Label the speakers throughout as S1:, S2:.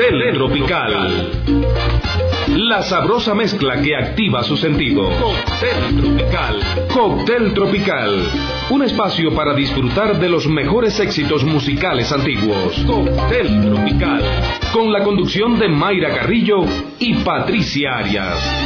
S1: Cóctel Tropical. La sabrosa mezcla que activa su sentido. Cóctel Tropical. Cóctel Tropical. Un espacio para disfrutar de los mejores éxitos musicales antiguos. Cóctel Tropical. Con la conducción de Mayra Carrillo y Patricia Arias.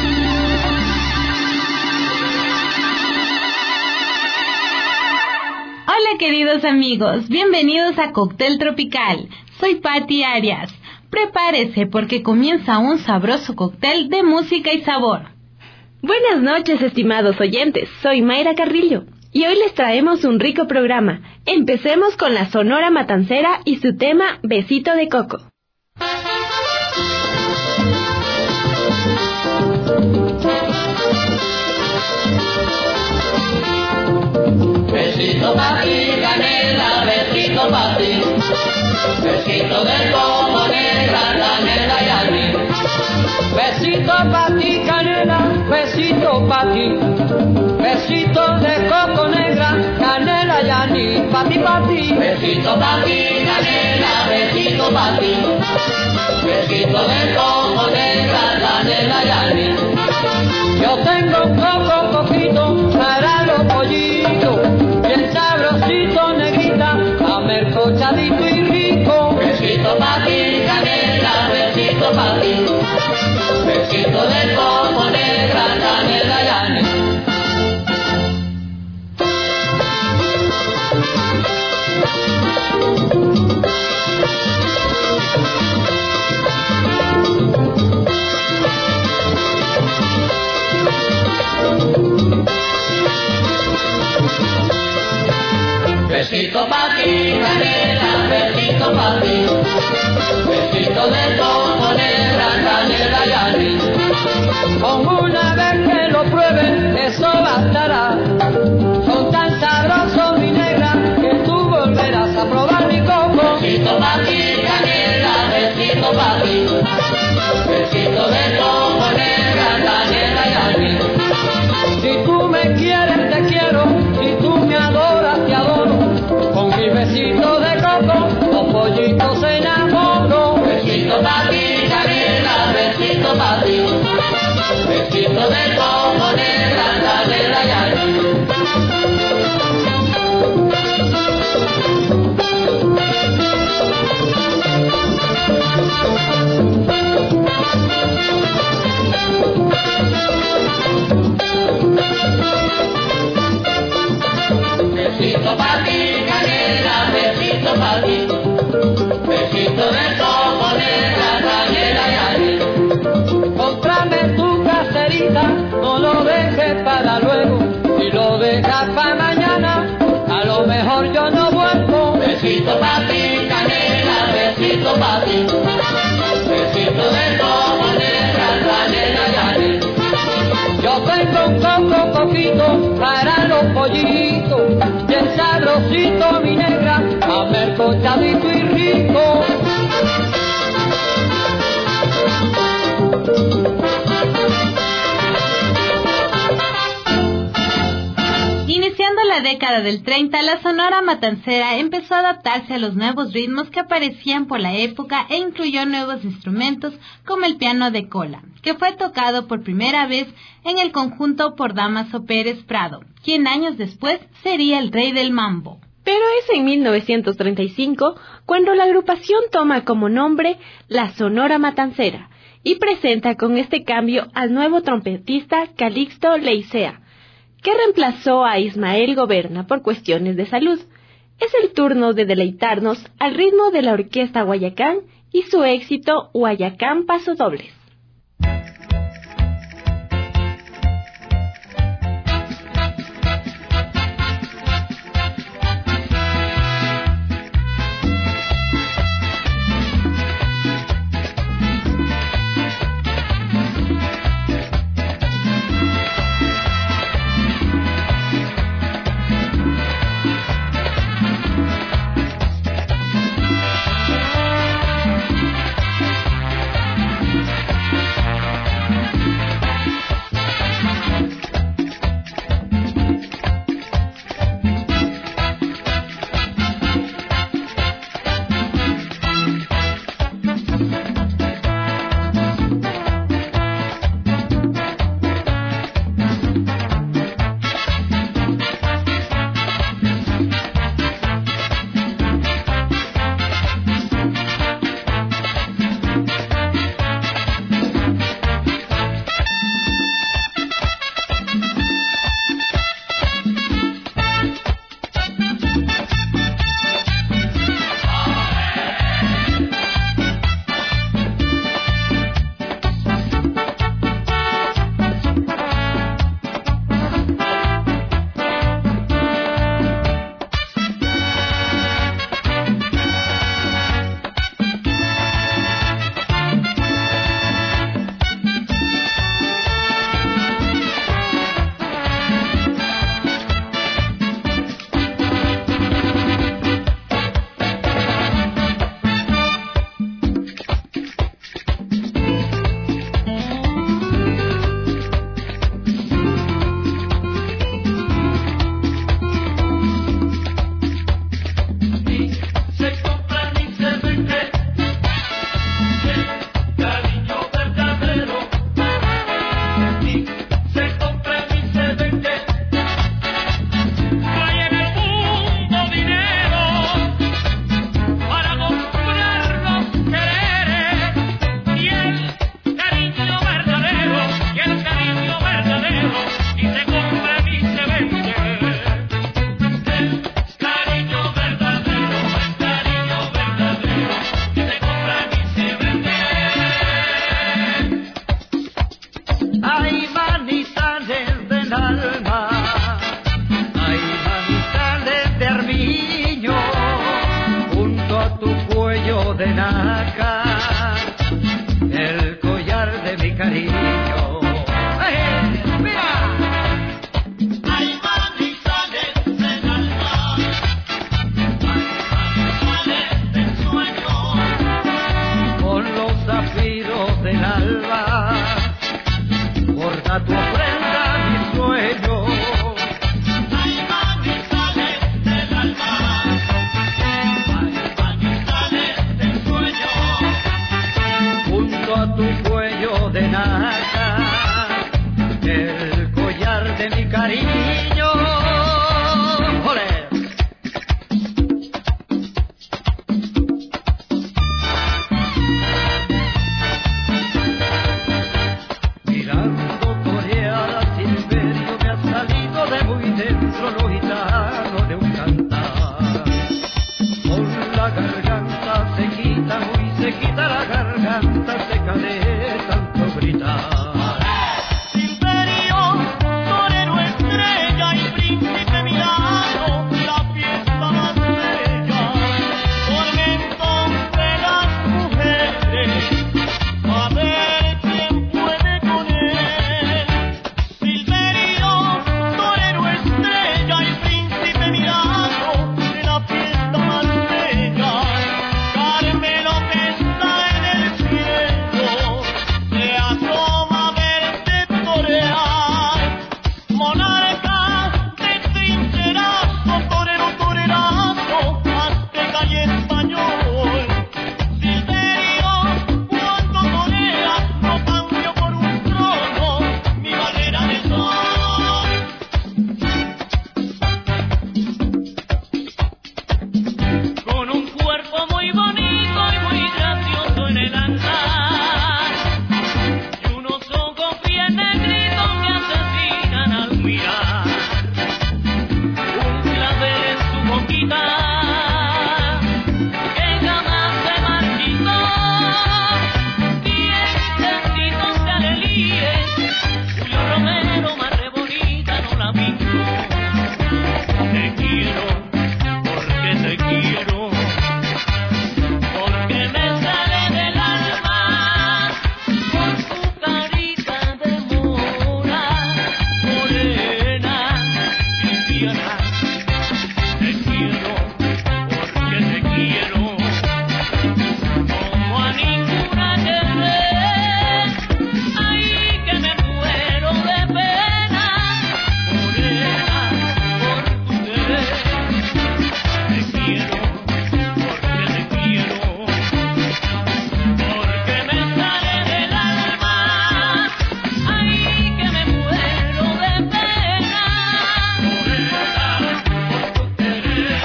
S2: Hola queridos amigos, bienvenidos a Cóctel Tropical. Soy Pati Arias. Prepárese porque comienza un sabroso cóctel de música y sabor.
S3: Buenas noches, estimados oyentes. Soy Mayra Carrillo y hoy les traemos un rico programa. Empecemos con la Sonora Matancera y su tema Besito de Coco.
S4: Besito pa' ti, canela, besito pa' ti. Besito de coco, negra, canela y anís.
S5: Besito pa' ti, canela, besito pa' ti. Besito de coco, negra, canela y anís. Pa' ti.
S4: Besito pa' ti, canela, besito pa' ti. Besito de coco, negra, canela y anís.
S5: Yo tengo un coco poquito para los pollitos, bien sabrosito, negrita, amercochadito y rico.
S4: Besito pa' ti, canela, besito pa' ti. Besito de coco, negra, canela y anís. Besito pa' ti, canela, besito pa' ti. Besito de coco, negra, canela y anís.
S5: Con una vez que lo prueben, eso bastará. Son tan sabrosos, mi negra, que tú volverás a probar mi coco.
S4: Besito pa' ti, canela, besito pa' ti. Besito de coco, negra, canela y anís.
S5: Si tú me quieres, te quiero. Si tú me adoras, te adoro. Con mi besito de coco, los pollitos se enamoran.
S4: Besito pa' ti, canela, besito pa' ti. Besito de coco, negra, canela y anís. Besito pa' ti, canela, besito pa' ti. Besito de coco, negra, canela y anís.
S5: Cómprame tu caserita, no lo dejes para luego. Si lo dejas para mañana, a lo mejor yo no vuelvo.
S4: Besito pa' ti, canela, besito pa' ti. Besito de coco, negra, canela y anís.
S5: Yo tengo un coco poquito para los pollitos, bien sabrosito, mi negra, amercochadito y rico.
S2: Iniciando la década del 30, la Sonora Matancera empezó a adaptarse a los nuevos ritmos que aparecían por la época e incluyó nuevos instrumentos como el piano de cola, que fue tocado por primera vez en el conjunto por Dámaso Pérez Prado, quien años después sería el rey del mambo.
S3: Pero es en 1935 cuando la agrupación toma como nombre la Sonora Matancera y presenta con este cambio al nuevo trompetista Calixto Leicea, que reemplazó a Ismael Goberna por cuestiones de salud. Es el turno de deleitarnos al ritmo de la Orquesta Guayacán y su éxito Guayacán Pasodobles.
S5: cuello de naca, el collar de mi cariño. ¡Mira!
S4: Hay manizales del alma, manizales del sueño,
S5: Con los zafiros del alba, borda tu ofrenda mi sueño.
S4: hay manizales del alma, hay manizales del sueño,
S5: Junto a tu cuello de naca, el collar de mi cariño. ¡Ole! Mirando torear al silverio me ha salido de muy dentro lo gitano de un cantar. Con la garganta sequita, muy sequita la garganta seca de tanto gritar.
S4: Silverio, torero estrella y príncipe milagro, la fiesta más bella, tormento de las mujeres, a ver quién puede con él. Silverio, torero estrella y príncipe milagro, de la fiesta más bella, Carmelo que está en el cielo, se asoma a verte torear, monarca de trincherazo, torero, torerazo, azteca y español. Silverio, cuando torea, no cambio por un trono mi manera de sol. Con un cuerpo muy bonito y muy gracioso en el andar, y unos ojos bien negritos que asesinan al mirar, un clavel en su boquita que jamás se marchitó, dientecitos de alelíe, Julio Romero más re bonita no la pintó. Te quiero porque te quiero, porque me sale del alma por tu carita de mora, morena y tierna. Te quiero porque te quiero, como a ninguna querré, ay que me muero de pena, morena por tu querer. Te quiero porque te quiero, porque me sale del alma, ay que me muero de pena, morena por tu querer,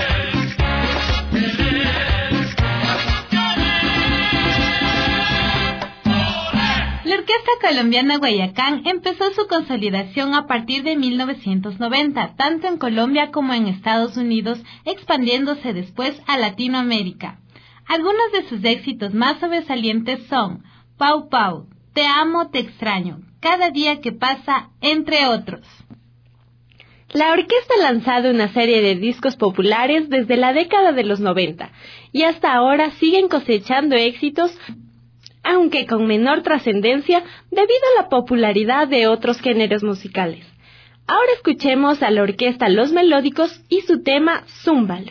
S2: La Orquesta Colombiana Guayacán empezó su consolidación a partir de 1990, tanto en Colombia como en Estados Unidos, expandiéndose después a Latinoamérica. Algunos de sus éxitos más sobresalientes son Pau Pau, Te amo, te extraño, Cada día que pasa, entre otros.
S3: La orquesta ha lanzado una serie de discos populares desde la década de los 90 y hasta ahora siguen cosechando éxitos, aunque con menor trascendencia debido a la popularidad de otros géneros musicales. Ahora escuchemos a la orquesta Los Melódicos y su tema Zúmbalo.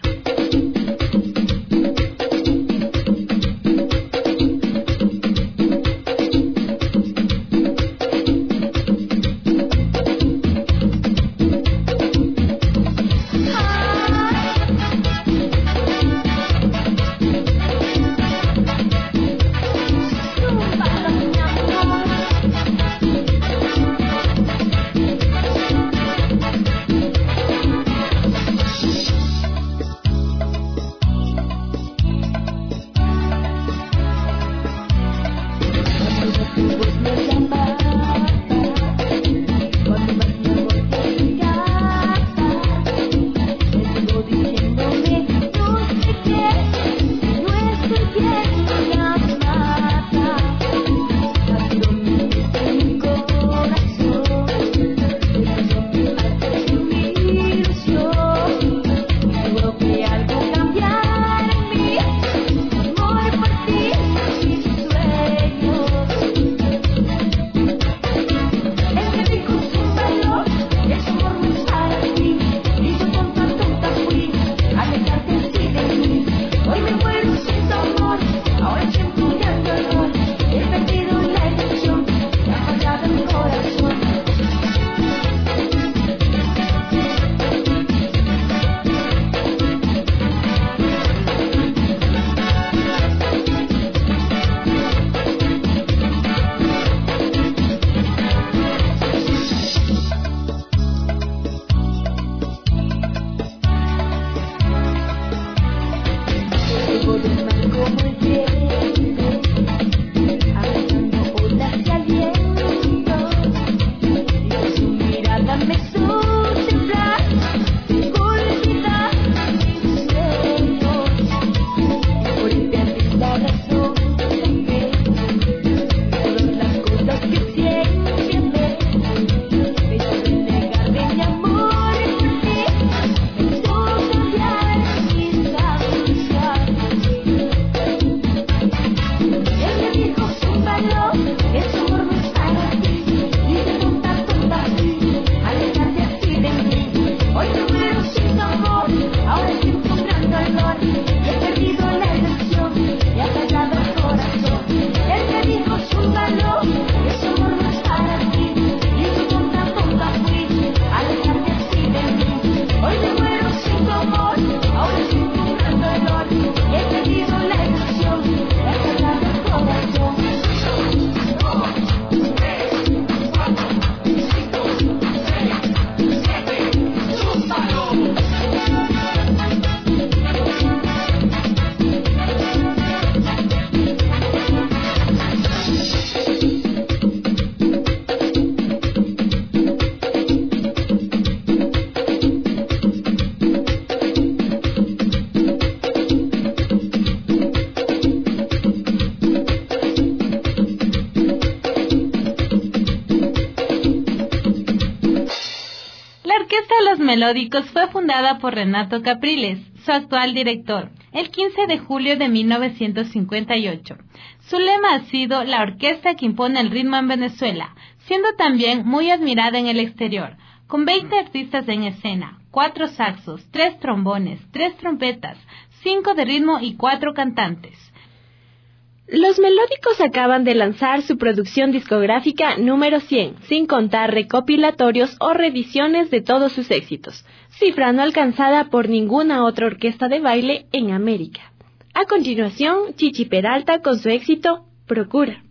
S2: Melódicos fue fundada por Renato Capriles, su actual director, el 15 de julio de 1958. Su lema ha sido la orquesta que impone el ritmo en Venezuela, siendo también muy admirada en el exterior, con 20 artistas en escena, 4 saxos, 3 trombones, 3 trompetas, 5 de ritmo y 4 cantantes.
S3: Los Melódicos acaban de lanzar su producción discográfica número 100, sin contar recopilatorios o reediciones de todos sus éxitos, cifra no alcanzada por ninguna otra orquesta de baile en América. A continuación, Chichi Peralta con su éxito Procura.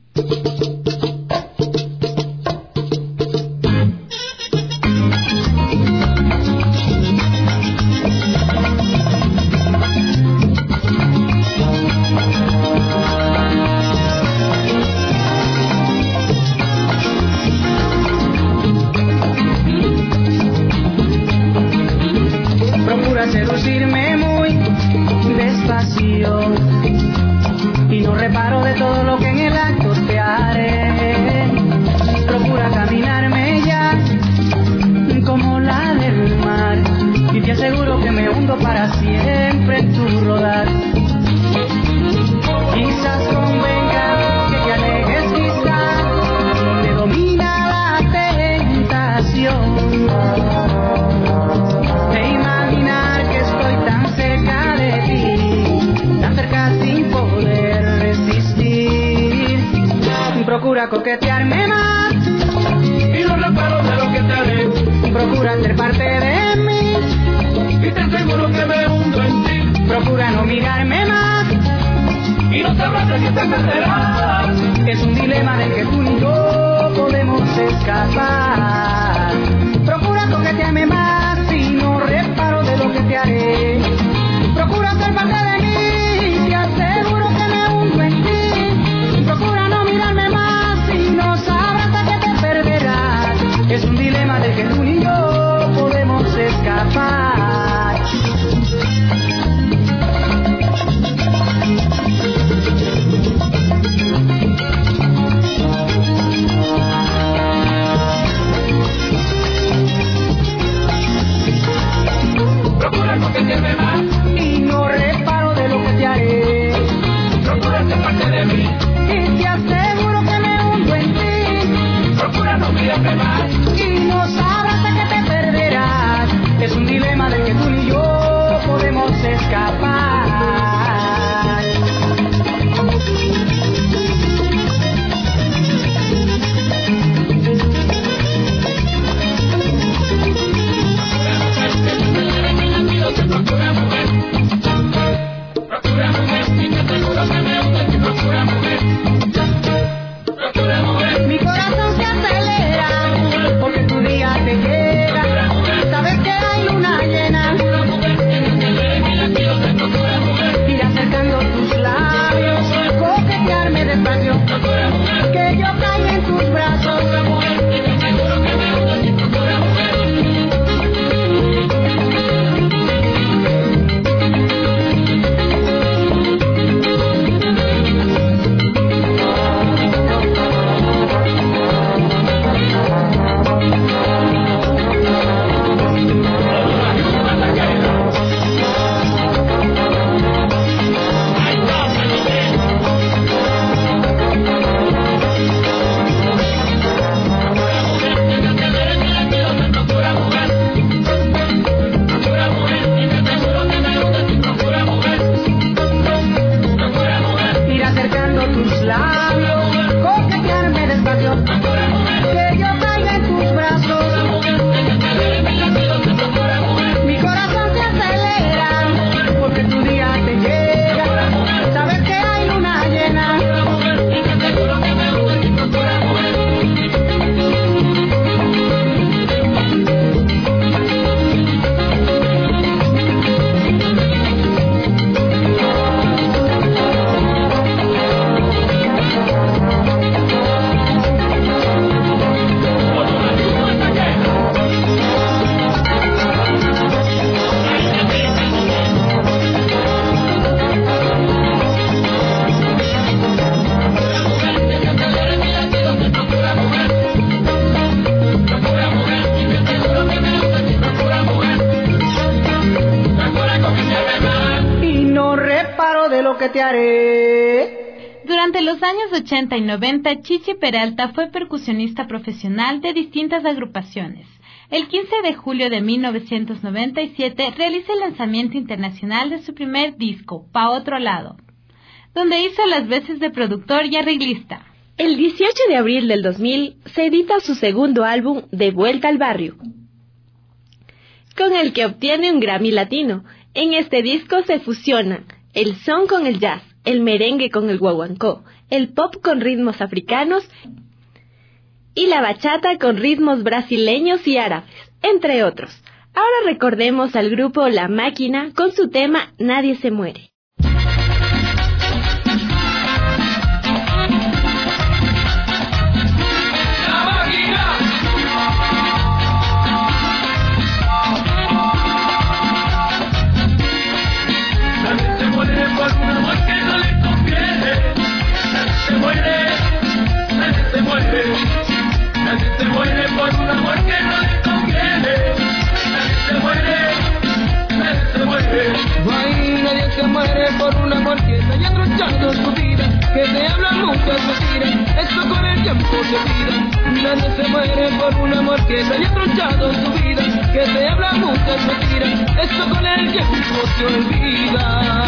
S6: Seducirme muy despacio y no reparo de todo lo que en el acto te haré. Procura caminarme ya como la del mar y te aseguro que me hundo para siempre en tu rodar. Quizás convenga que te alejes, quizás me domina la tentación. Procura coquetearme más y no reparo de lo que te haré. Procura ser parte de mí y te aseguro que me hundo en ti. Procura no mirarme más y no sabrás de qué te perderás. Es un dilema del que tú y yo podemos escapar. Procura coquetearme más y no reparo de lo que te haré. Procura ser parte de mí y te aseguro que me hundo en ti. Procura no mirarme más y no sabrás de qué te perderás. Es un dilema del que tú y yo podemos escapar. Procura coquetearme más y no reparo de lo que te haré. Procura ser parte de mí y te aseguro que me hundo en ti. Procura no mirarme más y no sabrás de qué te perderás. Es un dilema del que tú y yo podemos escapar. Procura mujer, procura mujer, y te aseguro que me hundo en ti. Procura mujer, procura mujer. Mi corazón se acelera porque tu día te llega. Sabes que hay luna llena ir acercando tus labios, coquetearme despacio, que yo caiga en tus brazos. coquetearé.
S2: Durante los años 80 y 90, Chichi Peralta fue percusionista profesional de distintas agrupaciones. El 15 de julio de 1997 realiza el lanzamiento internacional de su primer disco, Pa' Otro Lado, donde hizo las veces de productor y arreglista.
S3: El 18 de abril del 2000 se edita su segundo álbum, De Vuelta al Barrio, con el que obtiene un Grammy Latino. En este disco se fusionan el son con el jazz, el merengue con el guaguancó, el pop con ritmos africanos y la bachata con ritmos brasileños y árabes, entre otros. Ahora recordemos al grupo La Máquina con su tema Nadie se muere.
S6: Se muere por un amor que se haya tronchado su vida, que se hablan muchas mentiras, esto con el tiempo se olvida. Nadie se muere por un amor que se haya tronchado su vida, que se hablan muchas mentiras, esto con el tiempo se olvida.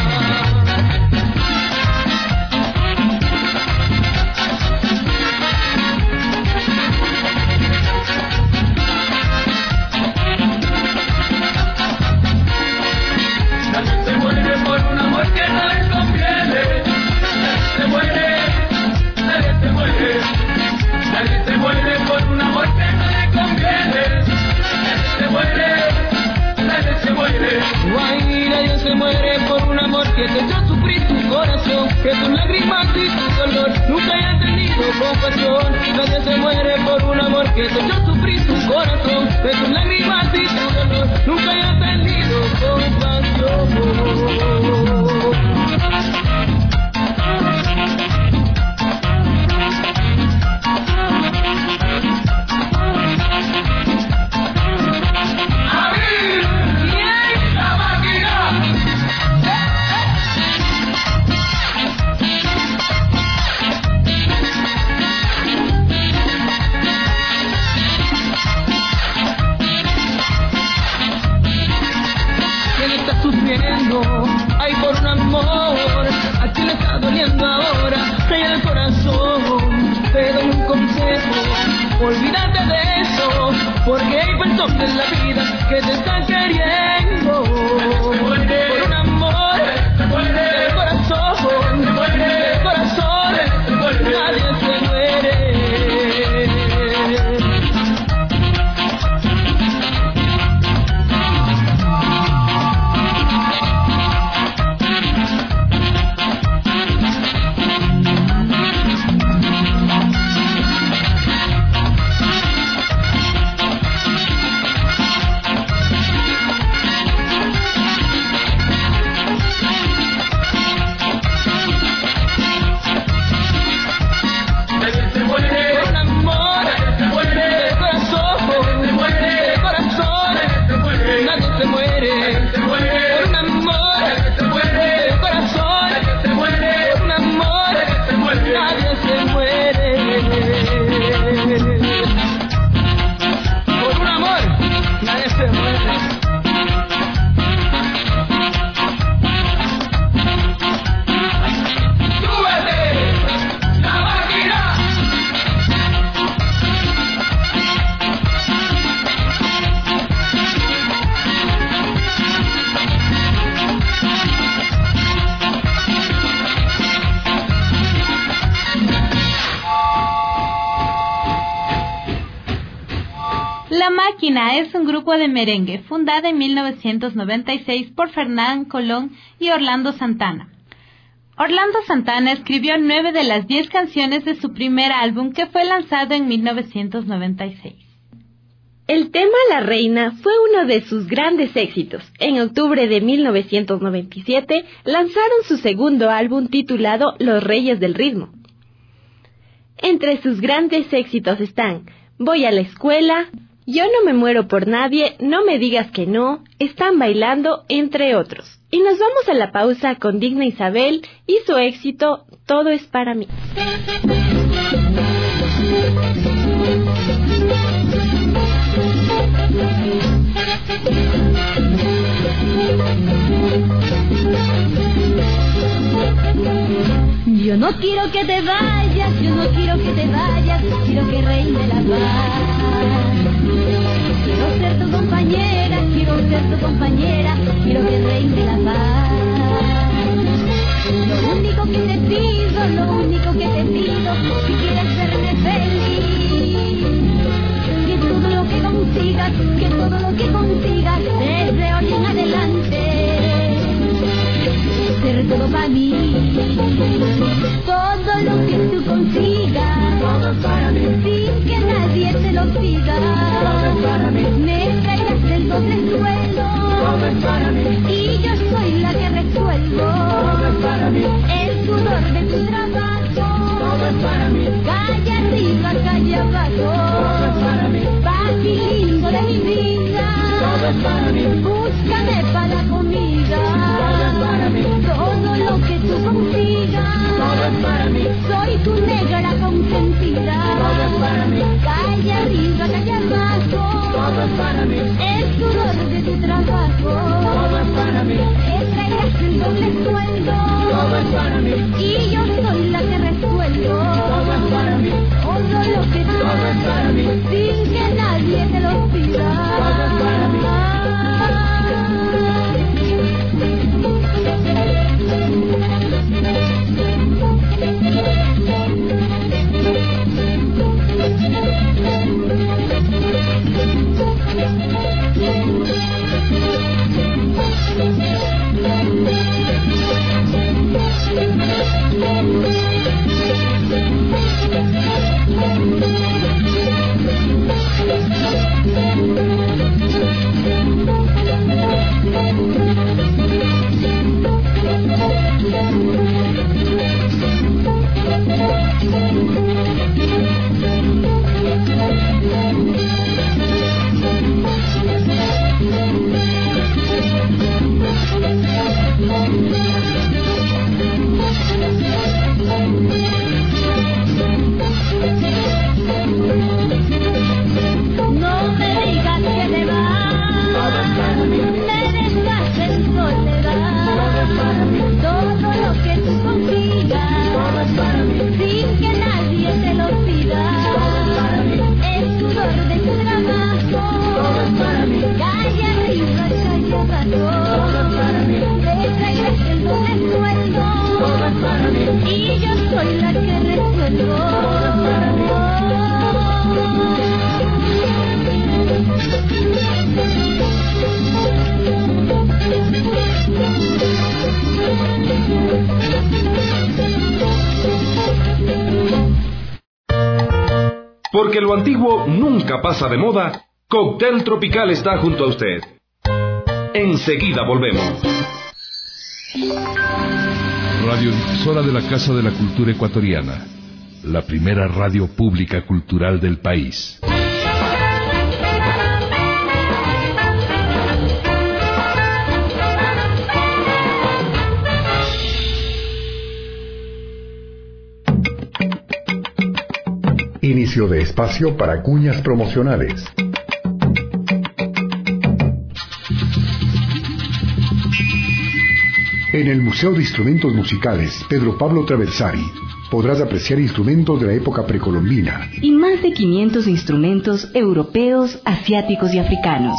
S6: Nadie se muere por un amor que te echó sufrir tu corazón, que tus lágrimas y tu dolor nunca hayan tenido compasión. Nadie se muere por un amor que te echó sufrir tu corazón, que tus lágrimas y tu dolor nunca hayan tenido compasión. Ay, por un amor, a ti le está doliendo ahora, raya del corazón, te doy un consejo, olvídate de eso, porque hay personas en la vida que te están queriendo, por un amor, del corazón, nadie se muere.
S2: La Máquina es un grupo de merengue fundada en 1996 por Fernán Colón y Orlando Santana. Orlando Santana escribió 9 de las 10 canciones de su primer álbum que fue lanzado en 1996.
S3: El tema La Reina fue uno de sus grandes éxitos. En octubre de 1997 lanzaron su segundo álbum titulado Los Reyes del Ritmo. Entre sus grandes éxitos están Voy a la escuela, Yo no me muero por nadie, no me digas que no, están bailando, entre otros. Y nos vamos a la pausa con Digna Isabel y su éxito Todo es para mí.
S7: Yo no quiero que te vayas, yo no quiero que te vayas, quiero que reine la paz. Quiero ser tu compañera, quiero ser tu compañera, quiero que reine la paz. Lo único que te pido, lo único que te pido, si quieres verme feliz, que todo lo que consigas, que todo lo que consigas, desde hoy en adelante, ser todo para mí. Todo lo que tú consigas, todo es para mí, sin que nadie te lo pida. Todo es para mí, me traigas del doble suelo. Todo es para mí, y yo soy la que resuelvo. Todo es para mí, el sudor de tu trabajo. Todo es para mí, calle arriba, calle abajo. Todo es para mí, lindo de mi vida. Todo es para mí, búscame para la comida. Todo es para mí, todo lo que tú consigas. Todo es para mí, soy tu negra consentida. Todo es para mí, calle arriba, calle abajo. Todo es para mí, el sudor de tu trabajo. Todo es para mí, entregas el doble sueldo. Todo es para mí, y yo soy la que resuelvo. Todo es para mí, todo lo que tú, todo es para mí, sin que nadie te lo pida. Todo es para mí.
S1: Porque lo antiguo nunca pasa de moda, Cóctel Tropical está junto a usted. Enseguida volvemos.
S8: Radiodifusora de la Casa de la Cultura Ecuatoriana, la primera radio pública cultural del país.
S9: Inicio de espacio para cuñas promocionales. En el Museo de Instrumentos Musicales Pedro Pablo Traversari podrás apreciar instrumentos de la época precolombina
S10: y más de 500 instrumentos europeos, asiáticos y africanos.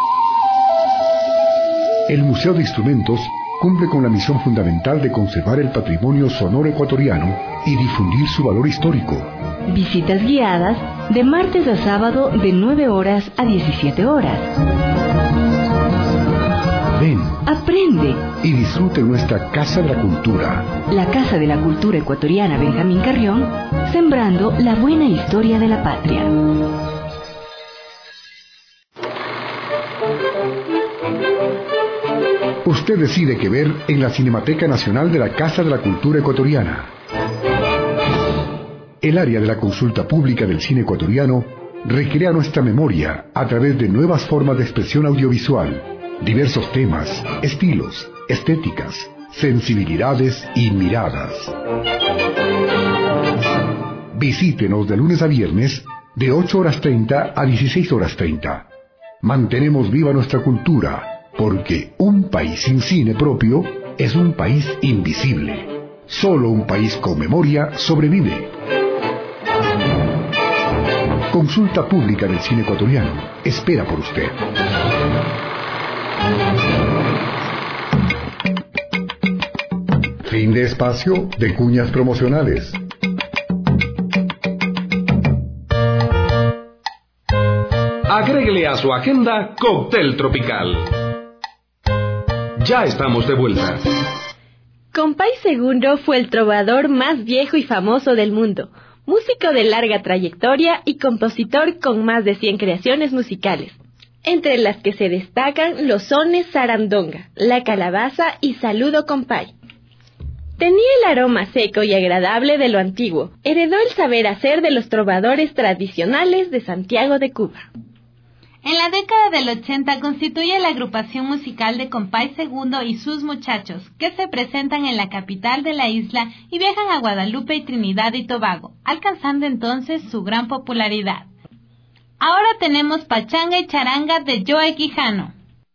S9: El Museo de Instrumentos cumple con la misión fundamental de conservar el patrimonio sonoro ecuatoriano y difundir su valor histórico.
S10: Visitas guiadas de martes a sábado de 9 horas a 17 horas.
S9: Ven,
S10: aprende
S9: y disfrute nuestra Casa de la Cultura.
S10: La Casa de la Cultura Ecuatoriana Benjamín Carrión, sembrando la buena historia de la patria.
S9: Usted decide qué ver en la Cinemateca Nacional de la Casa de la Cultura Ecuatoriana. El área de la consulta pública del cine ecuatoriano recrea nuestra memoria a través de nuevas formas de expresión audiovisual, diversos temas, estilos, estéticas, sensibilidades y miradas. Visítenos de lunes a viernes de 8:30 a 16:30. Mantenemos viva nuestra cultura, porque un país sin cine propio es un país invisible. Solo un país con memoria sobrevive. Consulta pública del cine ecuatoriano. Espera por usted. Fin de espacio de cuñas promocionales.
S1: Agréguele a su agenda Cóctel Tropical. Ya estamos de vuelta.
S3: Compay Segundo fue el trovador más viejo y famoso del mundo, músico de larga trayectoria y compositor con más de 100 creaciones musicales, entre las que se destacan los sones Sarandonga, La Calabaza y Saludo Compay. Tenía el aroma seco y agradable de lo antiguo, heredó el saber hacer de los trovadores tradicionales de Santiago de Cuba.
S2: En la década del 80 constituye la agrupación musical de Compay Segundo y sus muchachos, que se presentan en la capital de la isla y viajan a Guadalupe y Trinidad y Tobago, alcanzando entonces su gran popularidad. Ahora tenemos Pachanga y Charanga de Joe Quijano.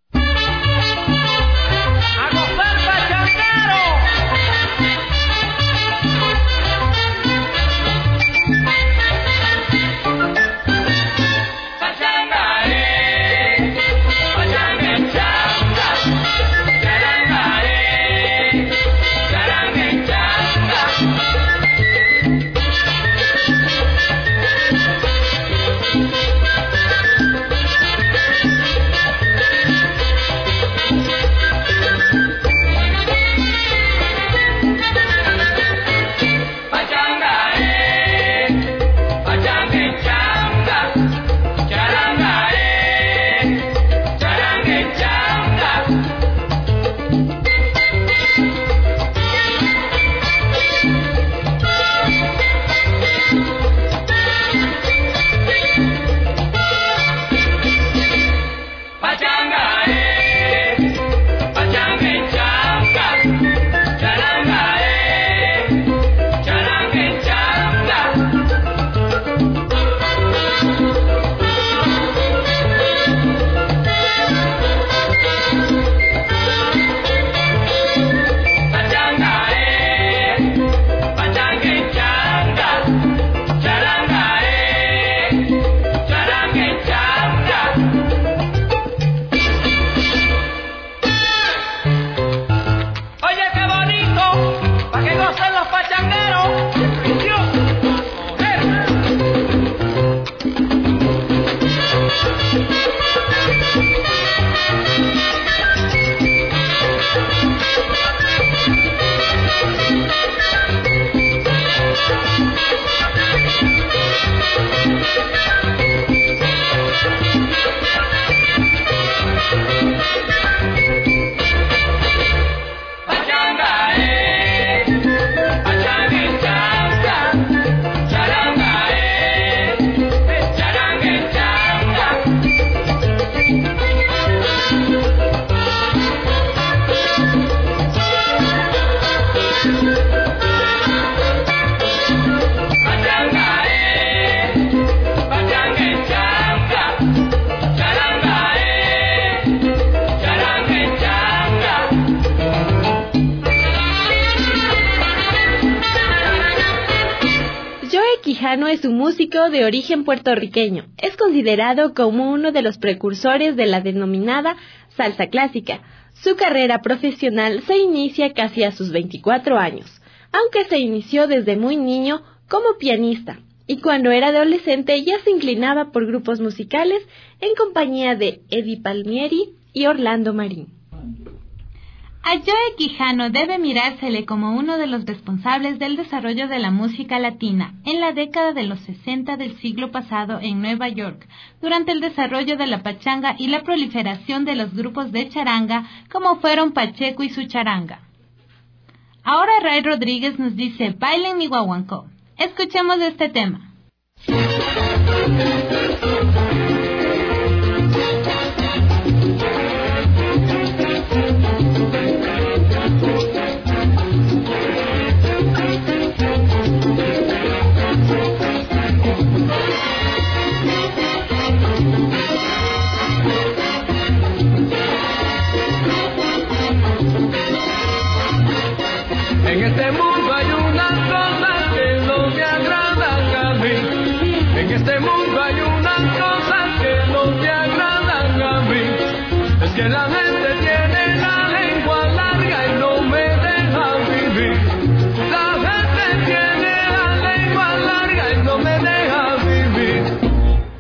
S3: Quijano es un músico de origen puertorriqueño. Es considerado como uno de los precursores de la denominada salsa clásica. Su carrera profesional se inicia casi a sus 24 años, aunque se inició desde muy niño como pianista, y cuando era adolescente ya se inclinaba por grupos musicales en compañía de Eddie Palmieri y Orlando Marín.
S2: A Joe Quijano debe mirársele como uno de los responsables del desarrollo de la música latina en la década de los 60 del siglo pasado en Nueva York, durante el desarrollo de la pachanga y la proliferación de los grupos de charanga como fueron Pacheco y su charanga. Ahora Ray Rodríguez nos dice, bailen mi guaguancó. Escuchemos este tema.
S5: En este mundo hay unas cosas que no me agradan a mí. En este mundo hay unas cosas que no me agradan a mí. Es que la gente tiene la lengua larga y no me deja vivir. La gente tiene la lengua larga y no me deja vivir.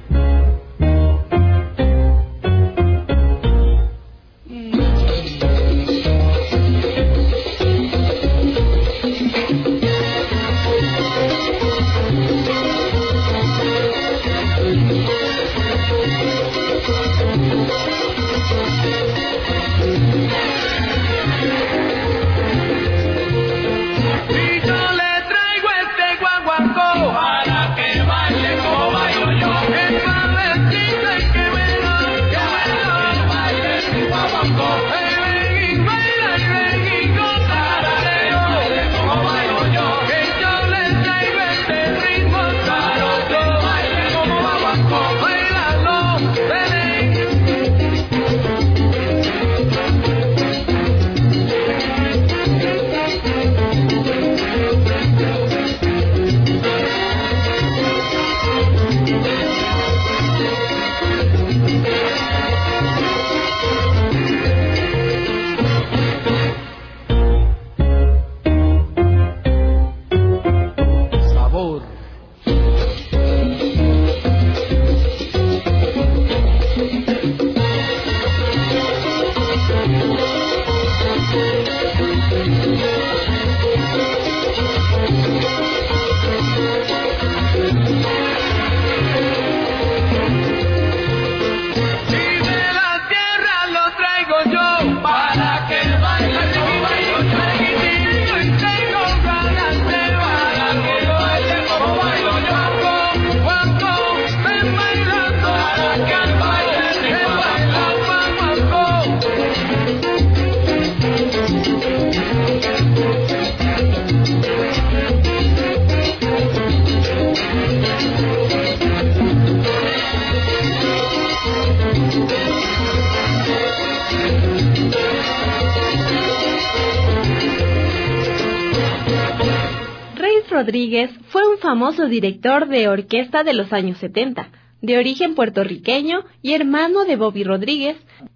S3: Rodríguez fue un famoso director de orquesta de los años 70, de origen puertorriqueño y hermano de Bobby Rodríguez.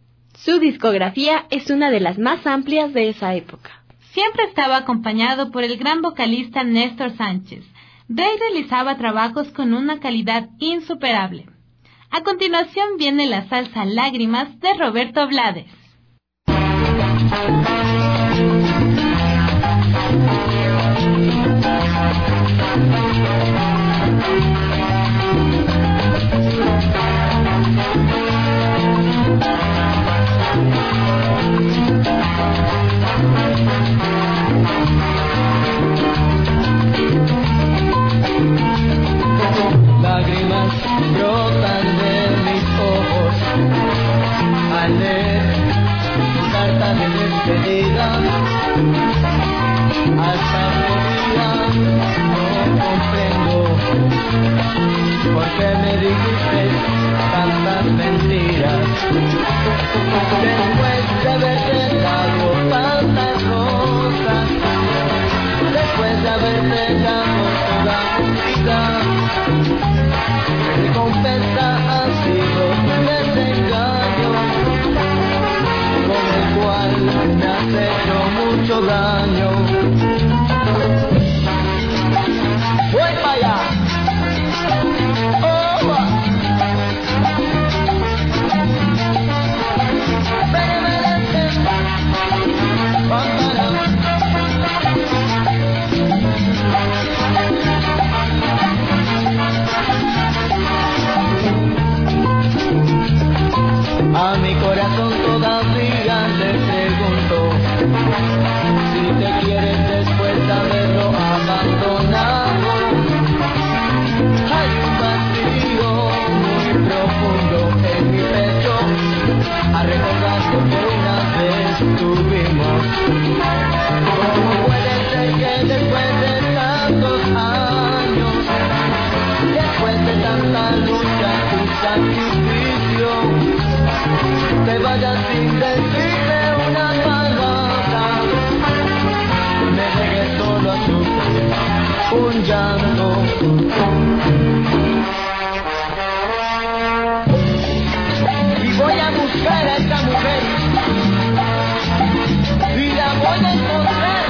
S3: Su discografía es una de las más amplias de esa época.
S2: Siempre estaba acompañado por el gran vocalista Néstor Sánchez. Rey realizaba trabajos con una calidad insuperable. A continuación viene la salsa Lágrimas de Roberto Blades.
S5: Lágrimas brotan de mis ojos al leer tu carta de despedida. Hasta todavía no comprendo por qué me dijiste tantas mentiras. Después de haberte dado tantas cosas, después de haberte dado toda mi vida, mi recompensa ha sido un desengaño con el cual me has hecho mucho daño. Voy para allá. A mi corazón todavía le pregunto si te quieres recordar lo que una vez tuvimos. ¿Cómo puede ser que después de tantos años, después de tanta lucha y sacrificio, te vayas sin decirme una palabra, me dejes solo a sufrir un llanto? Y voy a buscar a esta mujer y la voy a encontrar.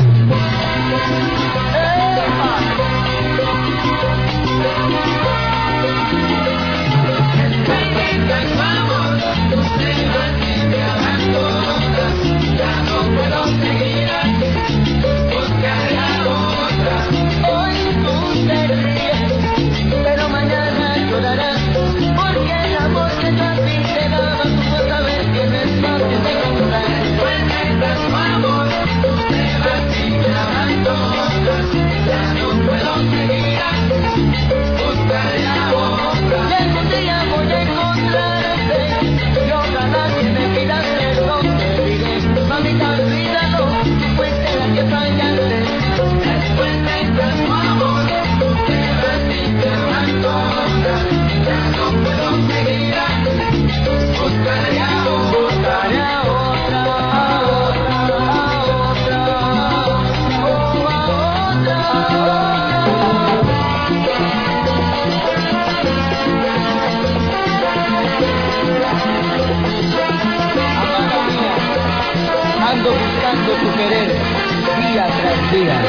S5: Hoy tú te ríes, pero mañana llorarás, porque el amor que tú a ti te daba, tú no sabes que no es fácil de encontrar. Pues mientras tu amor tú te vas y me abandonas, ya no puedo seguir así, buscaré a otra. Y algún día voy a encontrarte, y ojalá que me pidas perdón, te diré, mamita, olvídalo, pues será que fallaste. Después mientras tu amor tú te vas y te abandonas, ya no puedo seguir así, buscaré a otra, Amada mía, ando buscando tu querer día tras día.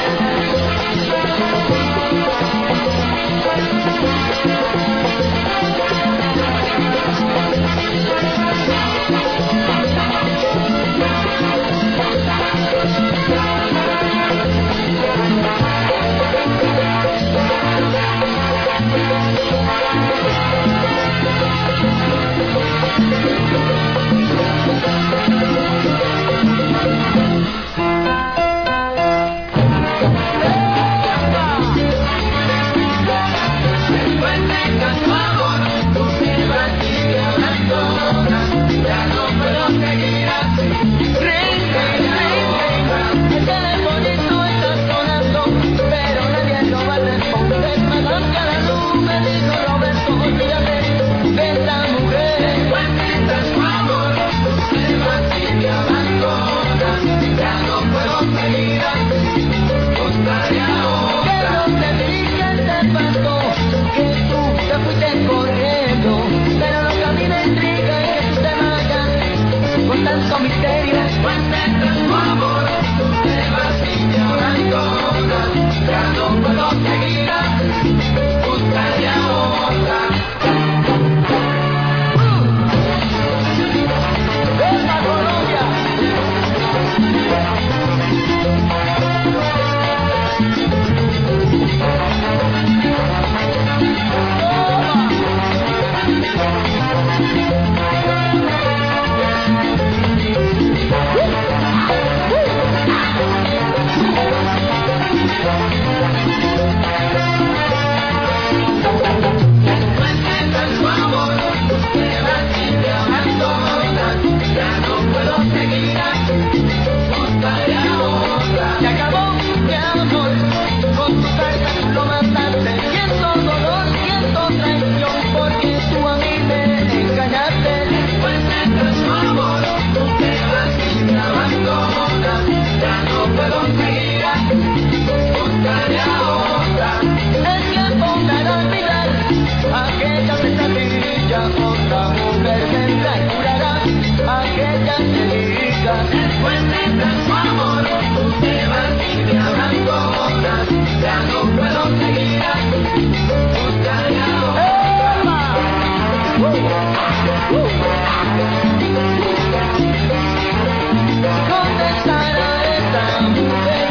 S5: Tanto misterio, pues mientras tu amor tú te vas y me abandonas, ya no puedo seguir así, buscaré a otra. ¡Esa Colombia! Se acabó mi amor, con tu carta tú lo mataste. Siento dolor, siento traición, porque tú a mí me engañaste. Pues mientras tu amor tú te vas y me abandonas, ya no puedo seguir así, buscaré a otra. El tiempo me hará olvidar aquella pesadilla, otra mujer vendrá y curará aquellas heridas. Pues mientras tu amor tú te vas y me abandonas, ya no puedo seguir así, buscaré a otra. ¿Dónde estará esta mujer?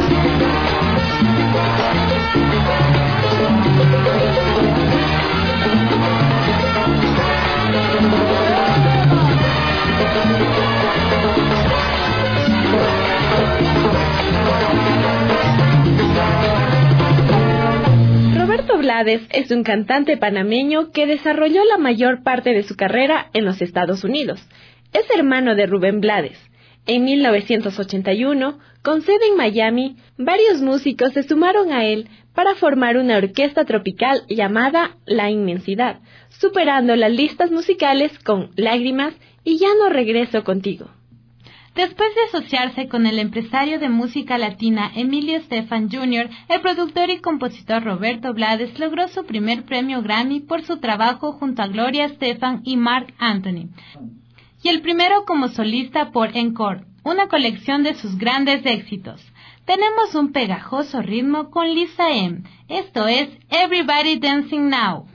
S3: Roberto Blades es un cantante panameño que desarrolló la mayor parte de su carrera en los Estados Unidos. Es hermano de Rubén Blades. En 1981, con sede en Miami, varios músicos se sumaron a él para formar una orquesta tropical llamada La Inmensidad, superando las listas musicales con Lágrimas y Ya no regreso contigo.
S2: Después de asociarse con el empresario de música latina Emilio Estefan Jr., el productor y compositor Roberto Blades logró su primer premio Grammy por su trabajo junto a Gloria Estefan y Marc Anthony, y el primero como solista por Encore, una colección de sus grandes éxitos. Tenemos un pegajoso ritmo con Lisa M. Esto es Everybody Dancing Now.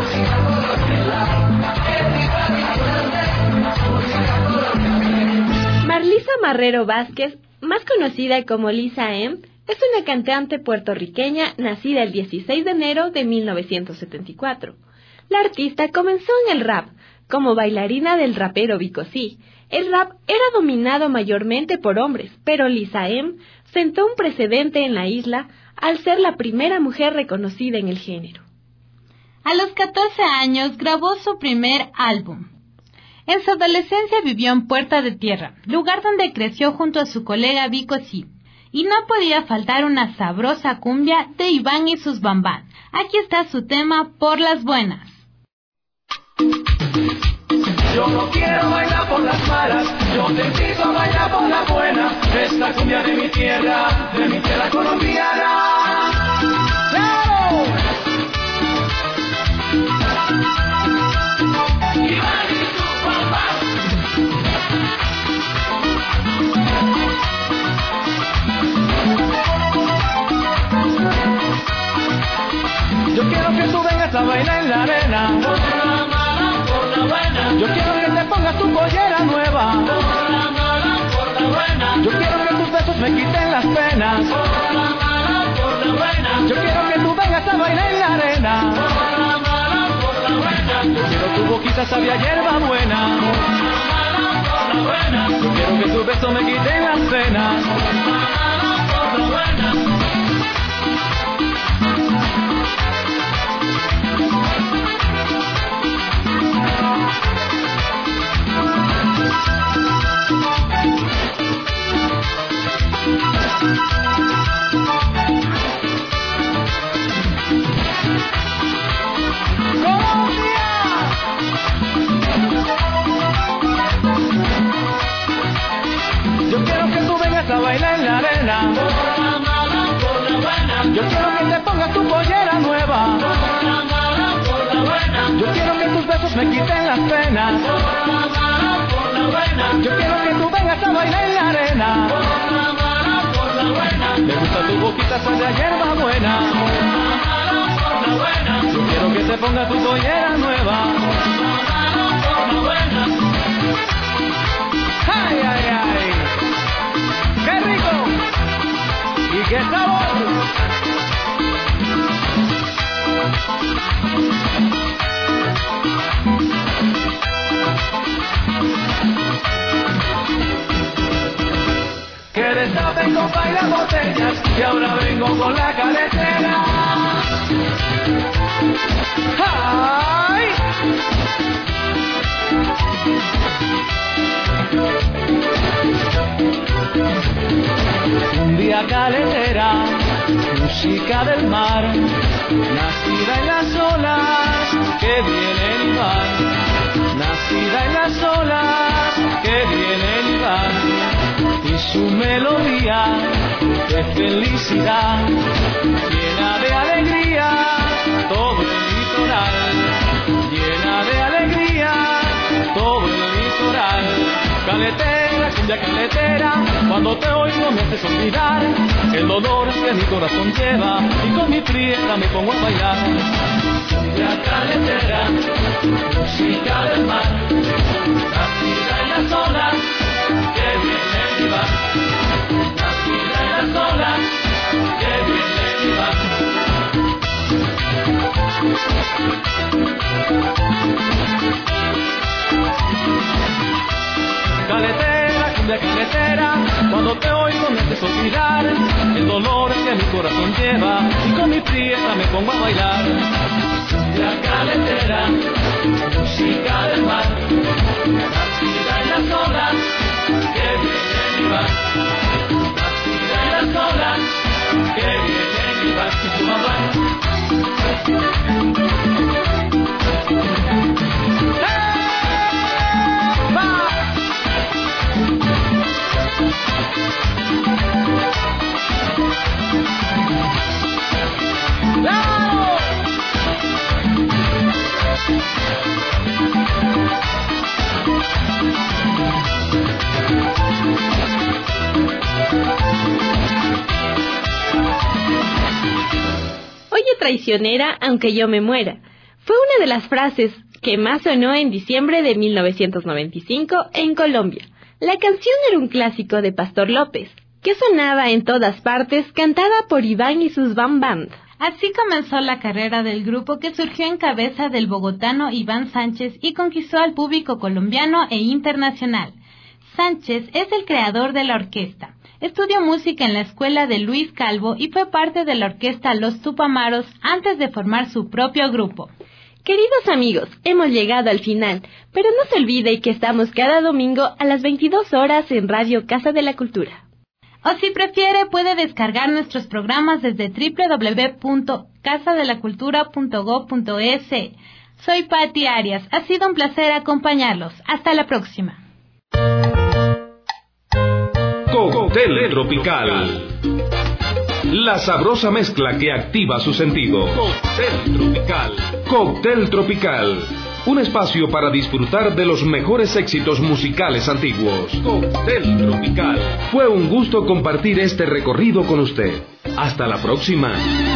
S3: Marlisa Marrero Vázquez, más conocida como Lisa M., es una cantante puertorriqueña nacida el 16 de enero de 1974. La artista comenzó en el rap, como bailarina del rapero Vico C. El rap era dominado mayormente por hombres, pero Lisa M. sentó un precedente en la isla al ser la primera mujer reconocida en el género.
S2: A los 14 años grabó su primer álbum. En su adolescencia vivió en Puerta de Tierra, lugar donde creció junto a su colega Vico C. Y no podía faltar una sabrosa cumbia de Iván y sus Bambán. Aquí está su tema Por las Buenas.
S5: Yo no quiero bailar por las malas, yo te invito a bailar por la buena. Esta cumbia de mi tierra colombiana. ¡Claro! Iván y sus Bambán. Yo quiero que tú vengas a bailar en la arena. Por la mala, por la buena. Yo quiero que te pongas tu pollera nueva. Por la mala, por la buena. Yo quiero que tus besos me quiten las penas. Por la mala, por la buena. Yo quiero que tú vengas a bailar en la arena. Por la mala, por la buena. Yo quiero tu boquita sabe a hierba buena. Por la mala, por la buena. Yo quiero que tus besos me quiten las penas. Por la mala, por la buena. Yo quiero que tú vengas a bailar en la arena. Por la mala, por la buena. Yo quiero que te pongas tu pollera nueva. Por la mala, por la buena. Yo quiero que tus besos me quiten las penas. Por la mala, por la buena. Yo quiero que tú vengas a bailar en la arena. Por la mala, por la buena. Me gusta tu boquita sabe a hierba buena. Por la mala, por la buena. Yo quiero que te pongas tu pollera nueva. Por la mala, por la buena. ¡Ay, ay, ay! ¡Qué rico! ¡Y qué sabor! Que destapen copa y las botellas, y ahora vengo con la carretera. ¡Ay! Un día caletera, música del mar, nacida en las olas que vienen y van, nacida en las olas que vienen y van, y su melodía de felicidad llena de alegría todo el litoral, llena de alegría todo el litoral. Caletera, cumbia caletera, cuando te oigo me haces olvidar el dolor que mi corazón lleva y con mi prieta me pongo a bailar. Cumbia caletera, música del mar, nacida en las olas que vienen y van, nacida en las olas que vienen y van. Caletera, cumbia caletera, cuando te oigo me haces olvidar el dolor que mi corazón lleva y con mi prieta me pongo a bailar. Cumbia caletera, música del mar, nacida en las olas que vienen y van, nacida en las olas que vienen y van. Y tu mamá.
S3: Oye traicionera, aunque yo me muera, Fue una de las frases que más sonó en diciembre de 1995 en Colombia. La canción era un clásico de Pastor López, que sonaba en todas partes, cantada por Iván y sus Bam Band.
S2: Así comenzó la carrera del grupo, que surgió en cabeza del bogotano Iván Sánchez y conquistó al público colombiano e internacional. Sánchez es el creador de la orquesta. Estudió música en la escuela de Luis Calvo y fue parte de la orquesta Los Tupamaros antes de formar su propio grupo.
S3: Queridos amigos, hemos llegado al final, pero no se olvide que estamos cada domingo a las 22 horas en Radio Casa de la Cultura.
S2: O si prefiere, puede descargar nuestros programas desde www.casadelacultura.go.es. Soy Patti Arias. Ha sido un placer acompañarlos. Hasta la próxima.
S1: Cóctel Tropical. La sabrosa mezcla que activa sus sentidos. Cóctel Tropical. Cóctel Tropical. Un espacio para disfrutar de los mejores éxitos musicales antiguos. Cóctel Tropical. Fue un gusto compartir este recorrido con usted. Hasta la próxima.